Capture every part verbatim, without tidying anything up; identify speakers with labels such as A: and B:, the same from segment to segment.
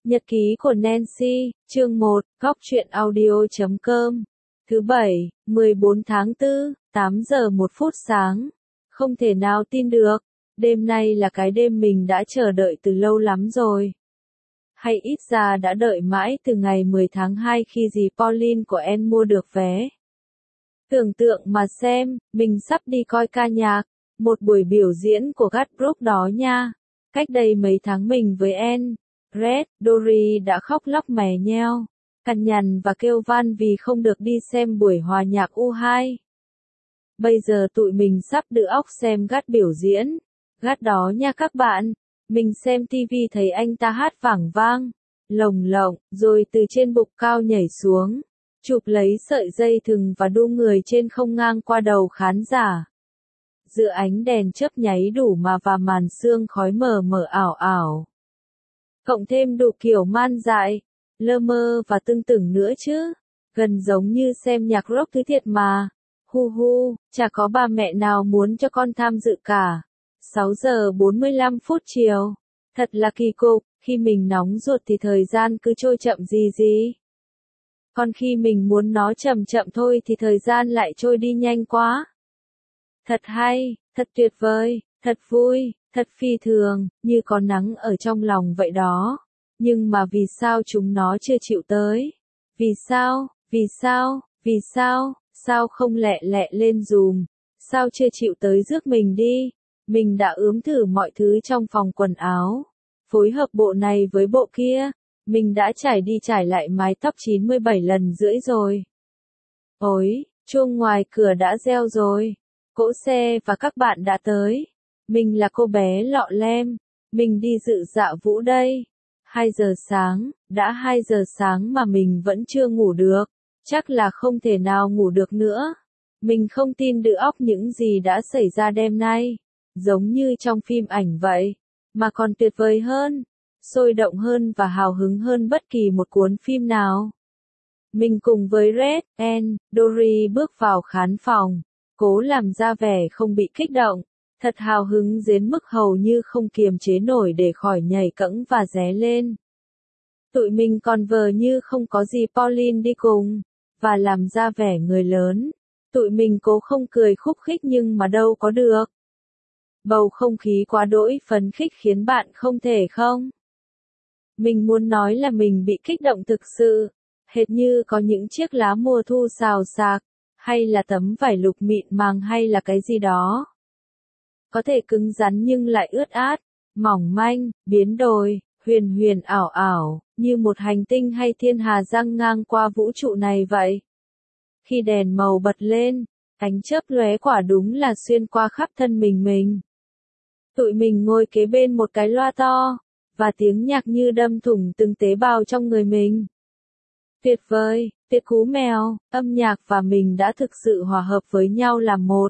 A: Nhật ký của Nancy, chương một, góc truyện audio chấm com. Thứ bảy, mười bốn tháng tư, tám giờ một phút sáng. Không thể nào tin được, đêm nay là cái đêm mình đã chờ đợi từ lâu lắm rồi. Hay ít ra đã đợi mãi từ ngày mười tháng hai khi dì Pauline của Anne mua được vé. Tưởng tượng mà xem, mình sắp đi coi ca nhạc, một buổi biểu diễn của Gatbrook đó nha. Cách đây mấy tháng mình với Anne, Red, Dory đã khóc lóc mè nheo, cằn nhằn và kêu van vì không được đi xem buổi hòa nhạc u hai. Bây giờ tụi mình sắp đưa óc xem Gat biểu diễn. Gat đó nha các bạn. Mình xem tivi thấy anh ta hát vảng vang, lồng lộng, rồi từ trên bục cao nhảy xuống, chụp lấy sợi dây thừng và đu người trên không ngang qua đầu khán giả. Giữa ánh đèn chớp nháy đủ mà và màn sương khói mờ mờ ảo ảo. Cộng thêm đủ kiểu man dại, lơ mơ và tưng tửng nữa chứ. Gần giống như xem nhạc rock thứ thiệt mà. Hu hu, chả có bà mẹ nào muốn cho con tham dự cả. sáu giờ bốn mươi lăm phút chiều. Thật là kỳ cục, khi mình nóng ruột thì thời gian cứ trôi chậm gì gì. Còn khi mình muốn nó chậm chậm thôi thì thời gian lại trôi đi nhanh quá. Thật hay, thật tuyệt vời, thật vui, thật phi thường, như có nắng ở trong lòng vậy đó. Nhưng mà vì sao chúng nó chưa chịu tới? Vì sao, vì sao, vì sao, sao không lẹ lẹ lên dùm? Sao chưa chịu tới rước mình đi? Mình đã ướm thử mọi thứ trong phòng quần áo. Phối hợp bộ này với bộ kia. Mình đã trải đi trải lại mái tóc chín mươi bảy lần rưỡi rồi. Ôi, chuông ngoài cửa đã reo rồi. Cỗ xe và các bạn đã tới. Mình là cô bé lọ lem. Mình đi dự dạo vũ đây. hai giờ sáng, đã hai giờ sáng mà mình vẫn chưa ngủ được. Chắc là không thể nào ngủ được nữa. Mình không tin được óc những gì đã xảy ra đêm nay. Giống như trong phim ảnh vậy. Mà còn tuyệt vời hơn. Sôi động hơn và hào hứng hơn bất kỳ một cuốn phim nào. Mình cùng với Red, Anne, Dory bước vào khán phòng. Cố làm ra vẻ không bị kích động. Thật hào hứng đến mức hầu như không kiềm chế nổi để khỏi nhảy cẫng và ré lên. Tụi mình còn vờ như không có gì Pauline đi cùng. Và làm ra vẻ người lớn. Tụi mình cố không cười khúc khích nhưng mà đâu có được. Bầu không khí quá đỗi phấn khích khiến bạn không thể không. Mình muốn nói là mình bị kích động thực sự. Hệt như có những chiếc lá mùa thu xào xạc. Hay là tấm vải lục mịn màng hay là cái gì đó. Có thể cứng rắn nhưng lại ướt át, mỏng manh, biến đổi, huyền huyền ảo ảo, như một hành tinh hay thiên hà giăng ngang qua vũ trụ này vậy. Khi đèn màu bật lên, ánh chớp lóe quả đúng là xuyên qua khắp thân mình mình. Tụi mình ngồi kế bên một cái loa to, và tiếng nhạc như đâm thủng từng tế bào trong người mình. Tuyệt vời, tuyệt cú mèo, âm nhạc và mình đã thực sự hòa hợp với nhau làm một.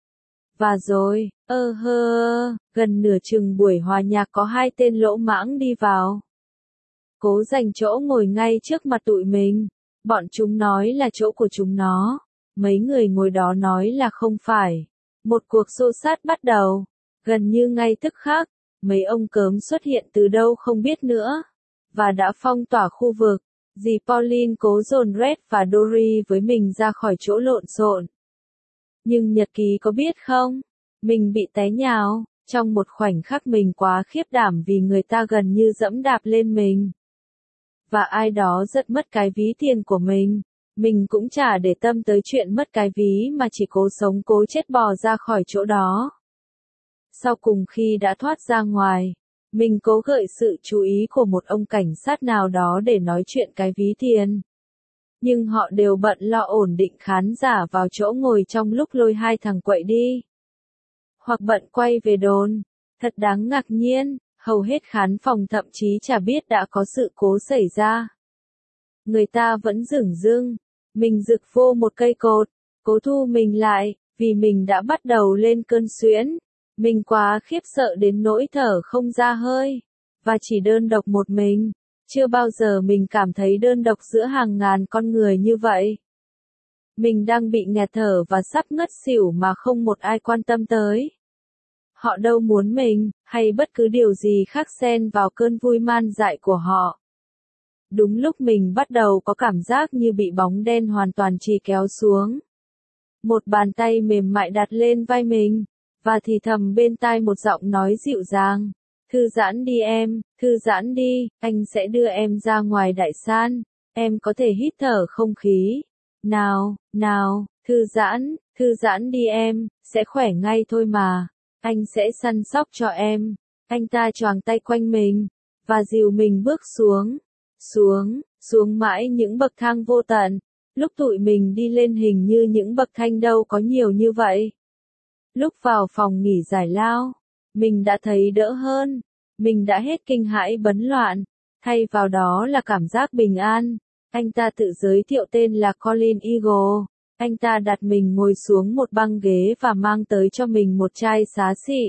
A: Và rồi, ơ hơ, gần nửa chừng buổi hòa nhạc có hai tên lỗ mãng đi vào. Cố giành chỗ ngồi ngay trước mặt tụi mình. Bọn chúng nói là chỗ của chúng nó. Mấy người ngồi đó nói là không phải. Một cuộc xô xát bắt đầu. Gần như ngay tức khắc, mấy ông cớm xuất hiện từ đâu không biết nữa. Và đã phong tỏa khu vực. Dì Pauline cố dồn Red và Dory với mình ra khỏi chỗ lộn xộn. Nhưng nhật ký có biết không? Mình bị té nhào. Trong một khoảnh khắc mình quá khiếp đảm vì người ta gần như dẫm đạp lên mình. Và ai đó giật mất cái ví tiền của mình. Mình cũng chả để tâm tới chuyện mất cái ví mà chỉ cố sống cố chết bò ra khỏi chỗ đó. Sau cùng khi đã thoát ra ngoài, mình cố gợi sự chú ý của một ông cảnh sát nào đó để nói chuyện cái ví tiền. Nhưng họ đều bận lo ổn định khán giả vào chỗ ngồi trong lúc lôi hai thằng quậy đi. Hoặc bận quay về đồn. Thật đáng ngạc nhiên, hầu hết khán phòng thậm chí chả biết đã có sự cố xảy ra. Người ta vẫn dửng dưng. Mình rực vô một cây cột, cố thu mình lại, vì mình đã bắt đầu lên cơn suyễn. Mình quá khiếp sợ đến nỗi thở không ra hơi. Và chỉ đơn độc một mình. Chưa bao giờ mình cảm thấy đơn độc giữa hàng ngàn con người như vậy. Mình đang bị nghẹt thở và sắp ngất xỉu mà không một ai quan tâm tới. Họ đâu muốn mình, hay bất cứ điều gì khác xen vào cơn vui man dại của họ. Đúng lúc mình bắt đầu có cảm giác như bị bóng đen hoàn toàn trì kéo xuống. Một bàn tay mềm mại đặt lên vai mình, và thì thầm bên tai một giọng nói dịu dàng. Thư giãn đi em, thư giãn đi, anh sẽ đưa em ra ngoài đại san. Em có thể hít thở không khí. Nào, nào, thư giãn, thư giãn đi em, sẽ khỏe ngay thôi mà. Anh sẽ săn sóc cho em. Anh ta choàng tay quanh mình, và dìu mình bước xuống. Xuống, xuống mãi những bậc thang vô tận. Lúc tụi mình đi lên hình như những bậc thang đâu có nhiều như vậy. Lúc vào phòng nghỉ giải lao, mình đã thấy đỡ hơn. Mình đã hết kinh hãi bấn loạn. Thay vào đó là cảm giác bình an. Anh ta tự giới thiệu tên là Colin Eagle. Anh ta đặt mình ngồi xuống một băng ghế và mang tới cho mình một chai xá xị.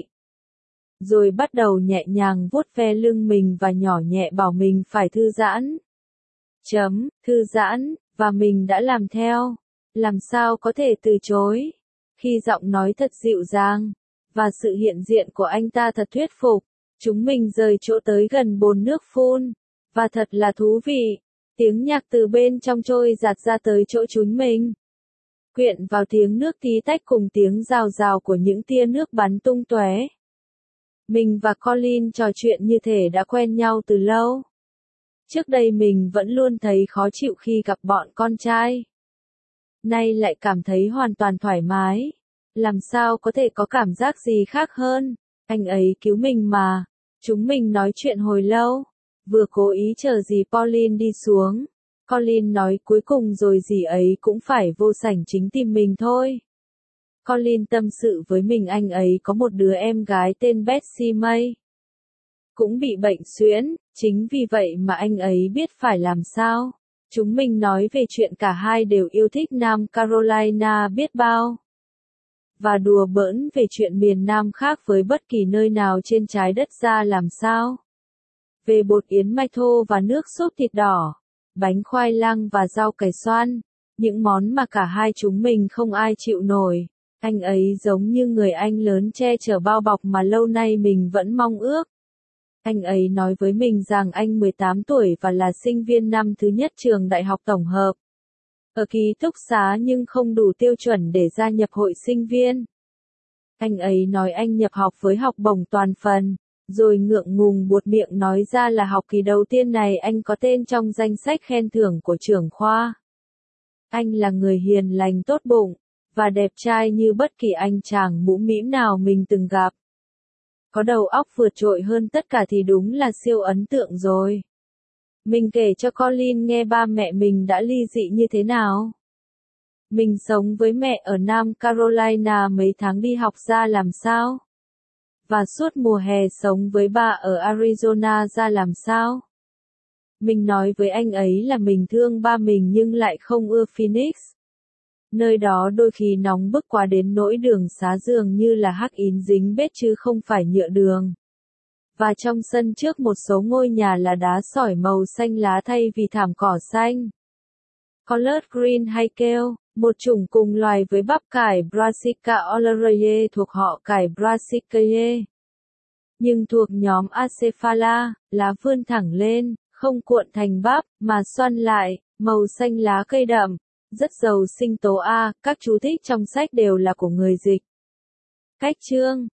A: Rồi bắt đầu nhẹ nhàng vuốt ve lưng mình và nhỏ nhẹ bảo mình phải thư giãn. Chấm, thư giãn, và mình đã làm theo. Làm sao có thể từ chối? Khi giọng nói thật dịu dàng, và sự hiện diện của anh ta thật thuyết phục, chúng mình rời chỗ tới gần bồn nước phun. Và thật là thú vị. Tiếng nhạc từ bên trong trôi giạt ra tới chỗ chúng mình. Quyện vào tiếng nước tí tách cùng tiếng rào rào của những tia nước bắn tung tóe. Mình và Colin trò chuyện như thể đã quen nhau từ lâu. Trước đây mình vẫn luôn thấy khó chịu khi gặp bọn con trai. Nay lại cảm thấy hoàn toàn thoải mái. Làm sao có thể có cảm giác gì khác hơn? Anh ấy cứu mình mà. Chúng mình nói chuyện hồi lâu. Vừa cố ý chờ dì Pauline đi xuống. Colin nói cuối cùng rồi dì ấy cũng phải vô sảnh chính tìm mình thôi. Colin tâm sự với mình anh ấy có một đứa em gái tên Betsy May. Cũng bị bệnh suyễn, chính vì vậy mà anh ấy biết phải làm sao. Chúng mình nói về chuyện cả hai đều yêu thích Nam Carolina biết bao. Và đùa bỡn về chuyện miền Nam khác với bất kỳ nơi nào trên trái đất ra làm sao. Về bột yến mạch thô và nước súp thịt đỏ, bánh khoai lang và rau cải xoan, những món mà cả hai chúng mình không ai chịu nổi. Anh ấy giống như người anh lớn che chở bao bọc mà lâu nay mình vẫn mong ước. Anh ấy nói với mình rằng anh mười tám tuổi và là sinh viên năm thứ nhất trường đại học tổng hợp. Ở ký túc xá nhưng không đủ tiêu chuẩn để gia nhập hội sinh viên. Anh ấy nói anh nhập học với học bổng toàn phần, rồi ngượng ngùng buột miệng nói ra là học kỳ đầu tiên này anh có tên trong danh sách khen thưởng của trưởng khoa. Anh là người hiền lành tốt bụng, và đẹp trai như bất kỳ anh chàng mũm mĩm nào mình từng gặp. Có đầu óc vượt trội hơn tất cả thì đúng là siêu ấn tượng rồi. Mình kể cho Colin nghe ba mẹ mình đã ly dị như thế nào. Mình sống với mẹ ở Nam Carolina mấy tháng đi học ra làm sao. Và suốt mùa hè sống với ba ở Arizona ra làm sao. Mình nói với anh ấy là mình thương ba mình nhưng lại không ưa Phoenix. Nơi đó đôi khi nóng bức quá đến nỗi đường xá dường như là hắc ín dính bết chứ không phải nhựa đường. Và trong sân trước một số ngôi nhà là đá sỏi màu xanh lá thay vì thảm cỏ xanh. Collard green hay kale, một chủng cùng loài với bắp cải Brassica oleracea thuộc họ cải Brassicaceae. Nhưng thuộc nhóm Acephala, lá vươn thẳng lên, không cuộn thành bắp, mà xoăn lại, màu xanh lá cây đậm, rất giàu sinh tố A, các chú thích trong sách đều là của người dịch. Cách chương